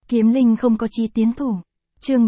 Kiếm linh không có chí tiến thủ. Chương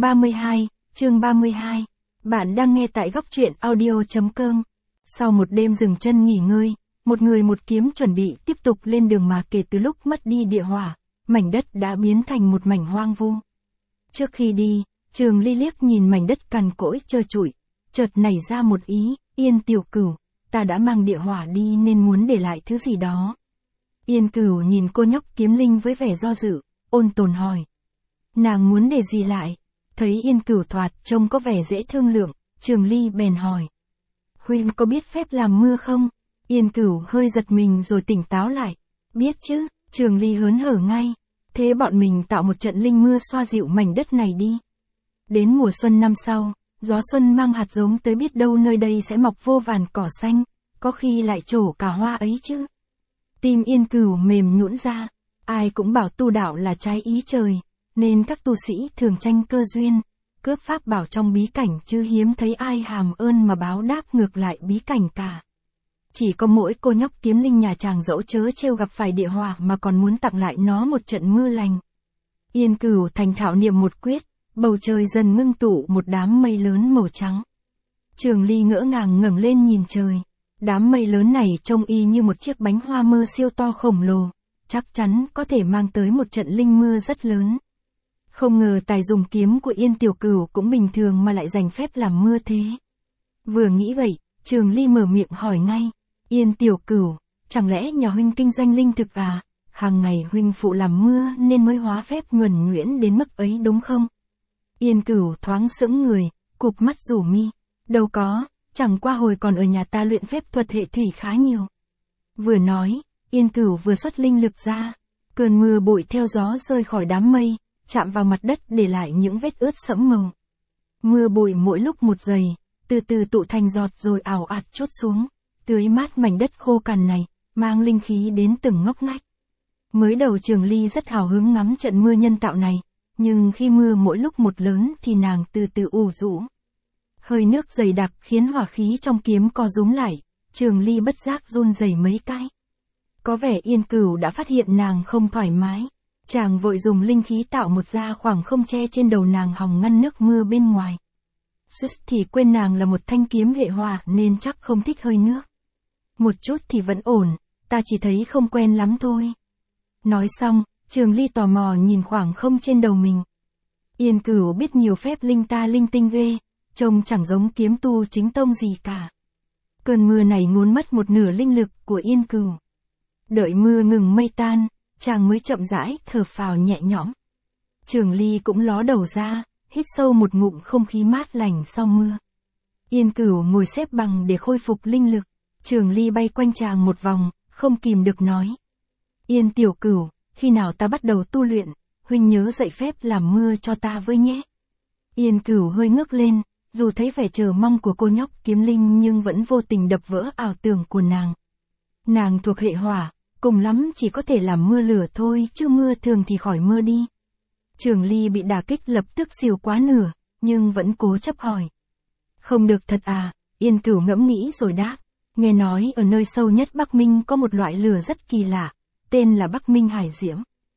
32. Bạn đang nghe tại góc truyện audio.com. Sau một đêm dừng chân nghỉ ngơi, một người một kiếm chuẩn bị tiếp tục lên đường mà kể từ lúc mất đi địa hỏa, mảnh đất đã biến thành một mảnh hoang vu. Trước khi đi, Trường Ly liếc nhìn mảnh đất cằn cỗi trơ trụi, chợt nảy ra một ý, Yên tiểu cửu, ta đã mang địa hỏa đi nên muốn để lại thứ gì đó. Yên cửu nhìn cô nhóc kiếm linh với vẻ do dự, ôn tồn hỏi. Nàng muốn để gì lại? Thấy Yên cửu thoạt trông có vẻ dễ thương lượng, Trường Ly bèn hỏi. Huynh có biết phép làm mưa không? Yên cửu hơi giật mình rồi tỉnh táo lại. Biết chứ, Trường Ly hớn hở ngay. Thế bọn mình tạo một trận linh mưa xoa dịu mảnh đất này đi. Đến mùa xuân năm sau, gió xuân mang hạt giống tới biết đâu nơi đây sẽ mọc vô vàn cỏ xanh, có khi lại trổ cả hoa ấy chứ. Tim Yên cửu mềm nhũn ra, ai cũng bảo tu đạo là trái ý trời, nên các tu sĩ thường tranh cơ duyên, cướp pháp bảo trong bí cảnh chứ hiếm thấy ai hàm ơn mà báo đáp ngược lại bí cảnh cả. Chỉ có mỗi cô nhóc kiếm linh nhà chàng dẫu chớ trêu gặp phải địa hỏa mà còn muốn tặng lại nó một trận mưa lành. Yên cửu thành thạo niệm một quyết, bầu trời dần ngưng tụ một đám mây lớn màu trắng. Trường Ly ngỡ ngàng ngẩng lên nhìn trời. Đám mây lớn này trông y như một chiếc bánh hoa mơ siêu to khổng lồ, chắc chắn có thể mang tới một trận linh mưa rất lớn. Không ngờ tài dùng kiếm của Yên tiểu cửu cũng bình thường mà lại giành phép làm mưa thế. Vừa nghĩ vậy, Trường Ly mở miệng hỏi ngay. Yên tiểu cửu, chẳng lẽ nhà huynh kinh doanh linh thực à? Hàng ngày huynh phụ làm mưa nên mới hóa phép nhuần nhuyễn đến mức ấy đúng không? Yên cửu thoáng sững người, cụp mắt rủ mi. Đâu có, chẳng qua hồi còn ở nhà ta luyện phép thuật hệ thủy khá nhiều. Vừa nói, Yên cửu vừa xuất linh lực ra. Cơn mưa bụi theo gió rơi khỏi đám mây, chạm vào mặt đất để lại những vết ướt sẫm màu. Mưa bụi mỗi lúc một dày, từ từ tụ thành giọt rồi ào ạt trút xuống, tưới mát mảnh đất khô cằn này, mang linh khí đến từng ngóc ngách. Mới đầu Trường Ly rất hào hứng ngắm trận mưa nhân tạo này, nhưng khi mưa mỗi lúc một lớn thì nàng từ từ ù rũ. Hơi nước dày đặc khiến hỏa khí trong kiếm co rúm lại, Trường Ly bất giác run rẩy mấy cái. Có vẻ Yên cửu đã phát hiện nàng không thoải mái. Chàng vội dùng linh khí tạo một da khoảng không che trên đầu nàng hòng ngăn nước mưa bên ngoài. Suýt thì quên nàng là một thanh kiếm hệ hỏa nên chắc không thích hơi nước. Một chút thì vẫn ổn, ta chỉ thấy không quen lắm thôi. Nói xong, Trường Ly tò mò nhìn khoảng không trên đầu mình. Yên cửu biết nhiều phép linh ta linh tinh ghê, trông chẳng giống kiếm tu chính tông gì cả. Cơn mưa này ngốn mất một nửa linh lực của Yên cửu. Đợi mưa ngừng mây tan, chàng mới chậm rãi thở phào nhẹ nhõm. Trường Ly cũng ló đầu ra, hít sâu một ngụm không khí mát lành sau mưa. Yên cửu ngồi xếp bằng để khôi phục linh lực. Trường Ly bay quanh chàng một vòng, không kìm được nói. Yên tiểu cửu, khi nào ta bắt đầu tu luyện, huynh nhớ dạy phép làm mưa cho ta với nhé. Yên cửu hơi ngước lên, dù thấy vẻ chờ mong của cô nhóc kiếm linh nhưng vẫn vô tình đập vỡ ảo tưởng của nàng. Nàng thuộc hệ hỏa, cùng lắm chỉ có thể làm mưa lửa thôi chứ mưa thường thì khỏi mưa đi. Trường Ly bị đả kích lập tức xìu quá nửa, nhưng vẫn cố chấp hỏi. Không được thật à? Yên cửu ngẫm nghĩ rồi đáp. Nghe nói ở nơi sâu nhất Bắc Minh có một loại lửa rất kỳ lạ, tên là Bắc Minh Hải Diễm.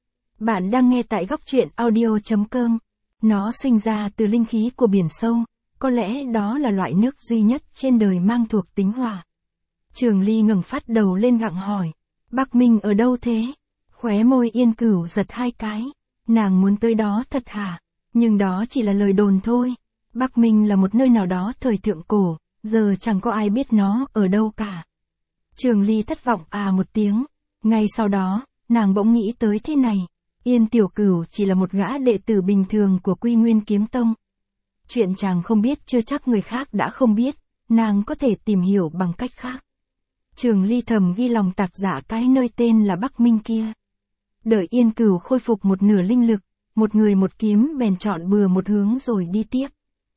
Bạn đang nghe tại góc truyện audio.com. Nó sinh ra từ linh khí của biển sâu, có lẽ đó là loại nước duy nhất trên đời mang thuộc tính hỏa. Trường Ly ngẩng phát đầu lên gặng hỏi. Bắc Minh ở đâu thế? Khóe môi Yên cửu giật hai cái. Nàng muốn tới đó thật hả? Nhưng đó chỉ là lời đồn thôi. Bắc Minh là một nơi nào đó thời thượng cổ, giờ chẳng có ai biết nó ở đâu cả. Trường Ly thất vọng một tiếng. Ngay sau đó, nàng bỗng nghĩ tới thế này. Yên tiểu cửu chỉ là một gã đệ tử bình thường của Quy Nguyên Kiếm Tông. Chuyện chàng không biết chưa chắc người khác đã không biết, nàng có thể tìm hiểu bằng cách khác. Trường Ly thầm ghi lòng tạc giả cái nơi tên là Bắc Minh kia. Đợi Yên cửu khôi phục một nửa linh lực, một người một kiếm bèn chọn bừa một hướng rồi đi tiếp.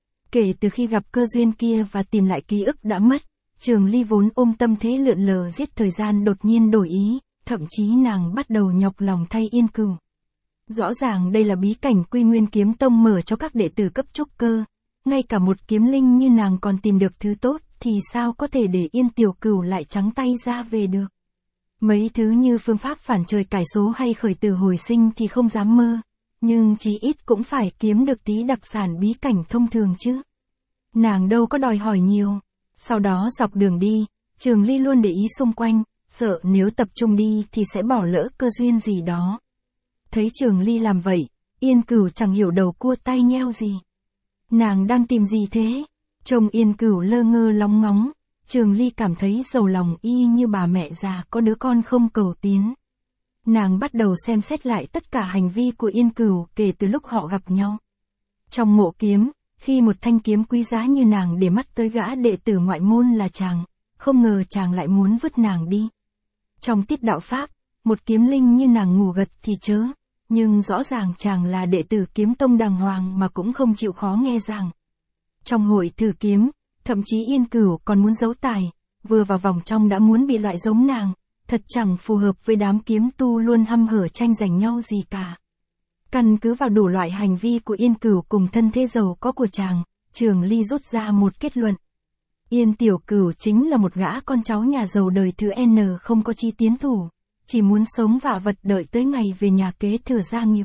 Kể từ khi gặp cơ duyên kia và tìm lại ký ức đã mất, Trường Ly vốn ôm tâm thế lượn lờ giết thời gian đột nhiên đổi ý, thậm chí nàng bắt đầu nhọc lòng thay Yên cửu. Rõ ràng đây là bí cảnh Quy Nguyên Kiếm Tông mở cho các đệ tử cấp trúc cơ, ngay cả một kiếm linh như nàng còn tìm được thứ tốt, thì sao có thể để Yên tiểu cửu lại trắng tay ra về được. Mấy thứ như phương pháp phản trời cải số hay khởi tử hồi sinh thì không dám mơ, nhưng chí ít cũng phải kiếm được tí đặc sản bí cảnh thông thường chứ. Nàng đâu có đòi hỏi nhiều. Sau đó dọc đường đi, Trường Ly luôn để ý xung quanh, sợ nếu tập trung đi thì sẽ bỏ lỡ cơ duyên gì đó. Thấy Trường Ly làm vậy, Yên Cửu chẳng hiểu đầu cua tay nheo gì. Nàng đang tìm gì thế? Trông Yên Cửu lơ ngơ lóng ngóng, Trường Ly cảm thấy sầu lòng y như bà mẹ già có đứa con không cầu tiến. Nàng bắt đầu xem xét lại tất cả hành vi của Yên Cửu kể từ lúc họ gặp nhau. Trong mộ kiếm, khi một thanh kiếm quý giá như nàng để mắt tới gã đệ tử ngoại môn là chàng, không ngờ chàng lại muốn vứt nàng đi. Trong tiết đạo pháp, một kiếm linh như nàng ngủ gật thì chớ, nhưng rõ ràng chàng là đệ tử kiếm tông đàng hoàng mà cũng không chịu khó nghe rằng. Trong hội thử kiếm, thậm chí Yên Cửu còn muốn giấu tài, vừa vào vòng trong đã muốn bị loại giống nàng, thật chẳng phù hợp với đám kiếm tu luôn hăm hở tranh giành nhau gì cả. Căn cứ vào đủ loại hành vi của Yên Cửu cùng thân thế giàu có của chàng, Trường Ly rút ra một kết luận. Yên Tiểu Cửu chính là một gã con cháu nhà giàu đời thứ N không có chi tiến thủ, chỉ muốn sống vạ vật đợi tới ngày về nhà kế thừa gia nghiệp.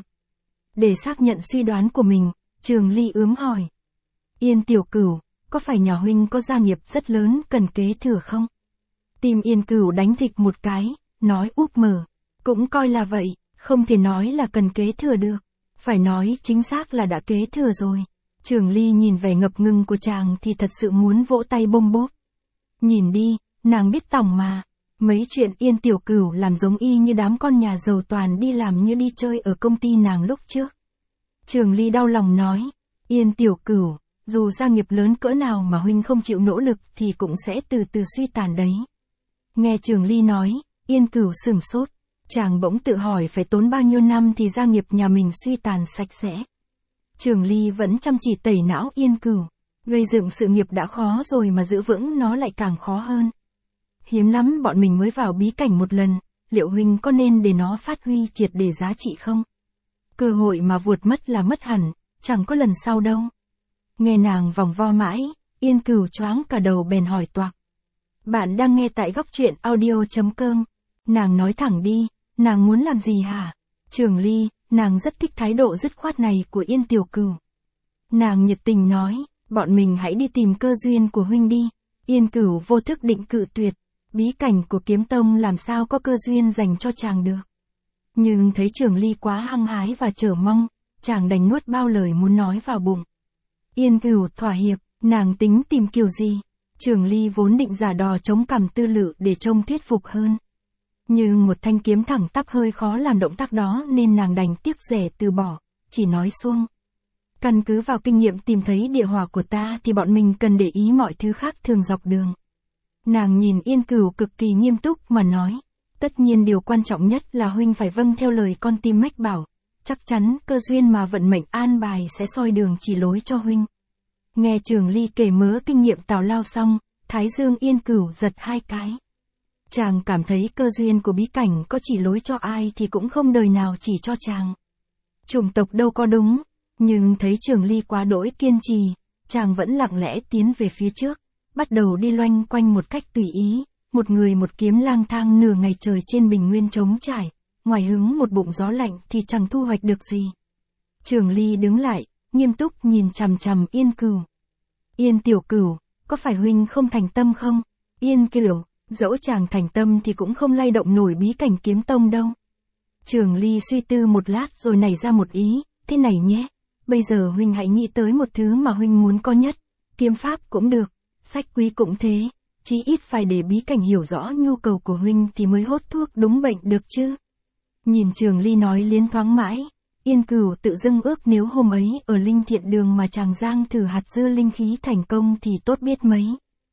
Để xác nhận suy đoán của mình, Trường Ly ướm hỏi. Yên Tiểu Cửu, có phải nhà huynh có gia nghiệp rất lớn cần kế thừa không? Tim Yên Cửu đánh thịch một cái, nói úp mở. Cũng coi là vậy, không thể nói là cần kế thừa được. Phải nói chính xác là đã kế thừa rồi. Trường Ly nhìn vẻ ngập ngừng của chàng thì thật sự muốn vỗ tay bôm bốp. Nhìn đi, nàng biết tòng mà. Mấy chuyện Yên Tiểu Cửu làm giống y như đám con nhà giàu toàn đi làm như đi chơi ở công ty nàng lúc trước. Trường Ly đau lòng nói, Yên Tiểu Cửu, dù gia nghiệp lớn cỡ nào mà huynh không chịu nỗ lực thì cũng sẽ từ từ suy tàn đấy. Nghe Trường Ly nói, Yên Cửu sửng sốt, chàng bỗng tự hỏi phải tốn bao nhiêu năm thì gia nghiệp nhà mình suy tàn sạch sẽ. Trường Ly vẫn chăm chỉ tẩy não Yên Cửu, gây dựng sự nghiệp đã khó rồi mà giữ vững nó lại càng khó hơn. Hiếm lắm bọn mình mới vào bí cảnh một lần, liệu huynh có nên để nó phát huy triệt để giá trị không? Cơ hội mà vuột mất là mất hẳn, chẳng có lần sau đâu. Nghe nàng vòng vo mãi, Yên Cửu choáng cả đầu bèn hỏi toạc. Bạn đang nghe tại góc truyện audio.com. Nàng nói thẳng đi, nàng muốn làm gì hả? Trường Ly, nàng rất thích thái độ dứt khoát này của Yên Tiểu Cửu. Nàng nhiệt tình nói, bọn mình hãy đi tìm cơ duyên của huynh đi. Yên Cửu vô thức định cự tuyệt, bí cảnh của kiếm tông làm sao có cơ duyên dành cho chàng được. Nhưng thấy Trường Ly quá hăng hái và chờ mong, chàng đành nuốt bao lời muốn nói vào bụng. Yên Cửu thỏa hiệp, nàng tính tìm kiểu gì? Trường Ly vốn định giả đò chống cằm tư lự để trông thuyết phục hơn. Nhưng một thanh kiếm thẳng tắp hơi khó làm động tác đó nên nàng đành tiếc rẻ từ bỏ, chỉ nói xuông. Căn cứ vào kinh nghiệm tìm thấy địa hỏa của ta thì bọn mình cần để ý mọi thứ khác thường dọc đường. Nàng nhìn Yên Cửu cực kỳ nghiêm túc mà nói, tất nhiên điều quan trọng nhất là huynh phải vâng theo lời con tim mách bảo, chắc chắn cơ duyên mà vận mệnh an bài sẽ soi đường chỉ lối cho huynh. Nghe Trường Ly kể mớ kinh nghiệm tào lao xong, thái dương Yên Cửu giật hai cái. Chàng cảm thấy cơ duyên của bí cảnh có chỉ lối cho ai thì cũng không đời nào chỉ cho chàng. Chủng tộc đâu có đúng, nhưng thấy Trường Ly quá đỗi kiên trì, chàng vẫn lặng lẽ tiến về phía trước, bắt đầu đi loanh quanh một cách tùy ý, một người một kiếm lang thang nửa ngày trời trên bình nguyên trống trải, ngoài hứng một bụng gió lạnh thì chẳng thu hoạch được gì. Trường Ly đứng lại, nghiêm túc nhìn chằm chằm Yên Cửu. Yên Tiểu Cửu, có phải huynh không thành tâm không? Yên Cửu, dẫu chàng thành tâm thì cũng không lay động nổi bí cảnh kiếm tông đâu. Trường Ly suy tư một lát rồi nảy ra một ý, thế này nhé, bây giờ huynh hãy nghĩ tới một thứ mà huynh muốn có nhất, kiếm pháp cũng được, sách quý cũng thế, chí ít phải để bí cảnh hiểu rõ nhu cầu của huynh thì mới hốt thuốc đúng bệnh được chứ. Nhìn Trường Ly nói liến thoáng mãi, Yên Cửu tự dưng ước nếu hôm ấy ở Linh Thiện Đường mà chàng giang thử hạt dưa linh khí thành công thì tốt biết mấy.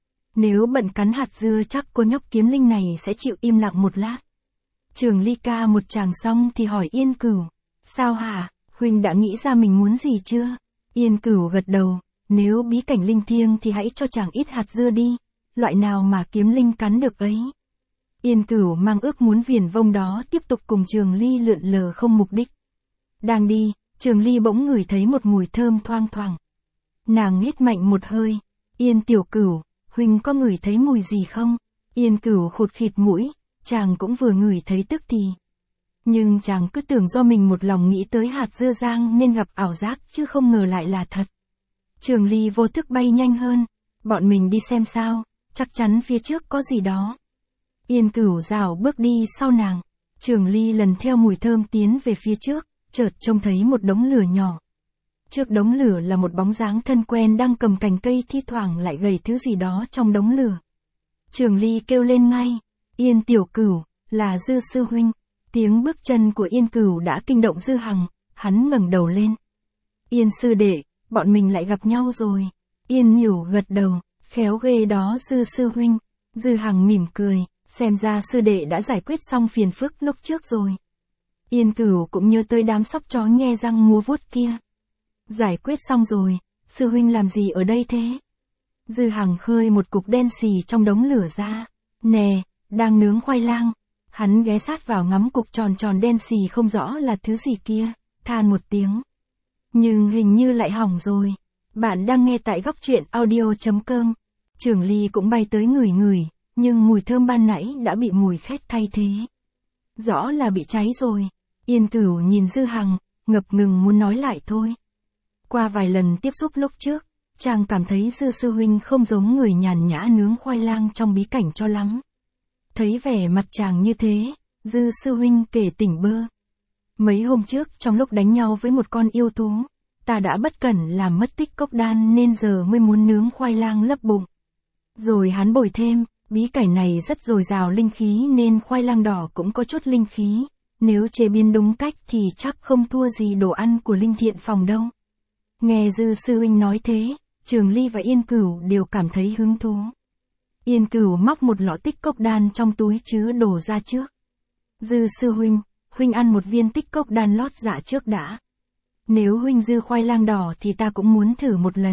Nếu bận cắn hạt dưa chắc cô nhóc kiếm linh này sẽ chịu im lặng một lát. Trường Ly ca một tràng xong thì hỏi Yên Cửu, sao hả, huynh đã nghĩ ra mình muốn gì chưa? Yên Cửu gật đầu, nếu bí cảnh linh thiêng thì hãy cho chàng ít hạt dưa đi, loại nào mà kiếm linh cắn được ấy. Yên Cửu mang ước muốn viển vông đó tiếp tục cùng Trường Ly lượn lờ không mục đích. Đang đi, Trường Ly bỗng ngửi thấy một mùi thơm thoang thoảng. Nàng hít mạnh một hơi, Yên Tiểu Cửu, huynh có ngửi thấy mùi gì không? Yên Cửu khụt khịt mũi, chàng cũng vừa ngửi thấy tức thì. Nhưng chàng cứ tưởng do mình một lòng nghĩ tới hạt dưa rang nên gặp ảo giác chứ không ngờ lại là thật. Trường Ly vô thức bay nhanh hơn. Bọn mình đi xem sao, chắc chắn phía trước có gì đó. Yên Cửu rảo bước đi sau nàng. Trường Ly lần theo mùi thơm tiến về phía trước, chợt trông thấy một đống lửa nhỏ. Trước đống lửa là một bóng dáng thân quen đang cầm cành cây thi thoảng lại gầy thứ gì đó trong đống lửa. Trường Ly kêu lên ngay, Yên tiểu Cửu, là Dư sư huynh. Tiếng bước chân của Yên Cửu đã kinh động Dư Hằng, hắn ngẩng đầu lên. Yên sư đệ, bọn mình lại gặp nhau rồi. Yên Nhửu gật đầu, khéo ghê đó Dư sư huynh. Dư Hằng mỉm cười, xem ra sư đệ đã giải quyết xong phiền phức lúc trước rồi. Yên Cửu cũng nhớ tới đám sóc chó nhe răng múa vuốt kia. Giải quyết xong rồi, sư huynh làm gì ở đây thế? Dư Hằng khơi một cục đen xì trong đống lửa ra. Nè, đang nướng khoai lang. Hắn ghé sát vào ngắm cục tròn tròn đen xì không rõ là thứ gì kia, than một tiếng. Nhưng hình như lại hỏng rồi. Bạn đang nghe tại góc truyện audio.com. Trường Ly cũng bay tới ngửi ngửi, nhưng mùi thơm ban nãy đã bị mùi khét thay thế. Rõ là bị cháy rồi. Yên Cửu nhìn Dư Hằng, ngập ngừng muốn nói lại thôi. Qua vài lần tiếp xúc lúc trước, chàng cảm thấy Dư sư huynh không giống người nhàn nhã nướng khoai lang trong bí cảnh cho lắm. Thấy vẻ mặt chàng như thế, Dư sư huynh kể tỉnh bơ. Mấy hôm trước trong lúc đánh nhau với một con yêu thú, ta đã bất cẩn làm mất tích cốc đan nên giờ mới muốn nướng khoai lang lấp bụng. Rồi hắn bồi thêm, bí cảnh này rất dồi dào linh khí nên khoai lang đỏ cũng có chút linh khí, nếu chế biến đúng cách thì chắc không thua gì đồ ăn của Linh Thiện Phòng đâu. Nghe Dư sư huynh nói thế, Trường Ly và Yên Cửu đều cảm thấy hứng thú. Yên Cửu móc một lọ tích cốc đan trong túi chứa đồ ra trước. Dư sư huynh, huynh ăn một viên tích cốc đan lót dạ trước đã. Nếu huynh dư khoai lang đỏ thì ta cũng muốn thử một lần.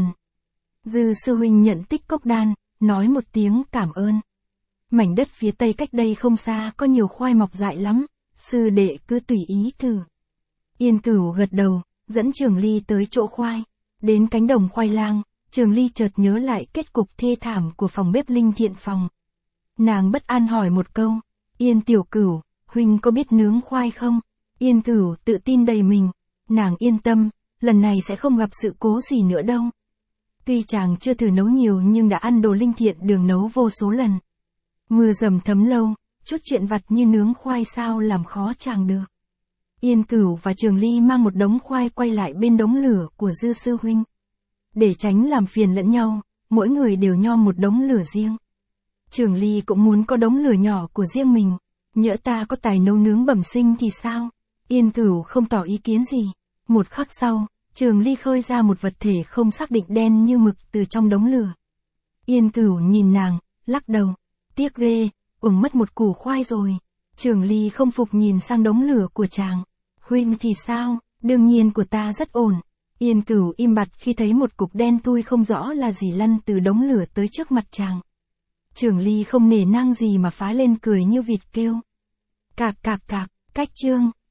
Dư sư huynh nhận tích cốc đan, nói một tiếng cảm ơn. Mảnh đất phía tây cách đây không xa có nhiều khoai mọc dại lắm, sư đệ cứ tùy ý thử. Yên Cửu gật đầu, dẫn Trường Ly tới chỗ khoai. Đến cánh đồng khoai lang, Trường Ly chợt nhớ lại kết cục thê thảm của phòng bếp Linh Thiện Phòng. Nàng bất an hỏi một câu, Yên tiểu Cửu, huynh có biết nướng khoai không? Yên Cửu tự tin đầy mình, nàng yên tâm, lần này sẽ không gặp sự cố gì nữa đâu. Tuy chàng chưa thử nấu nhiều nhưng đã ăn đồ Linh Thiện Đường nấu vô số lần. Mưa dầm thấm lâu, chút chuyện vặt như nướng khoai sao làm khó chàng được. Yên Cửu và Trường Ly mang một đống khoai quay lại bên đống lửa của Dư sư huynh. Để tránh làm phiền lẫn nhau, mỗi người đều nho một đống lửa riêng. Trường Ly cũng muốn có đống lửa nhỏ của riêng mình, nhỡ ta có tài nấu nướng bẩm sinh thì sao? Yên Cửu không tỏ ý kiến gì. Một khắc sau, Trường Ly khơi ra một vật thể không xác định đen như mực từ trong đống lửa. Yên Cửu nhìn nàng, lắc đầu. Tiếc ghê, uổng mất một củ khoai rồi. Trường Ly không phục nhìn sang đống lửa của chàng. Huynh thì sao? Đương nhiên của ta rất ổn. Yên Cửu im bặt khi thấy một cục đen thui không rõ là gì lăn từ đống lửa tới trước mặt chàng. Trường Ly không nể nang gì mà phá lên cười như vịt kêu. Cạc cạc cạc, cách chương.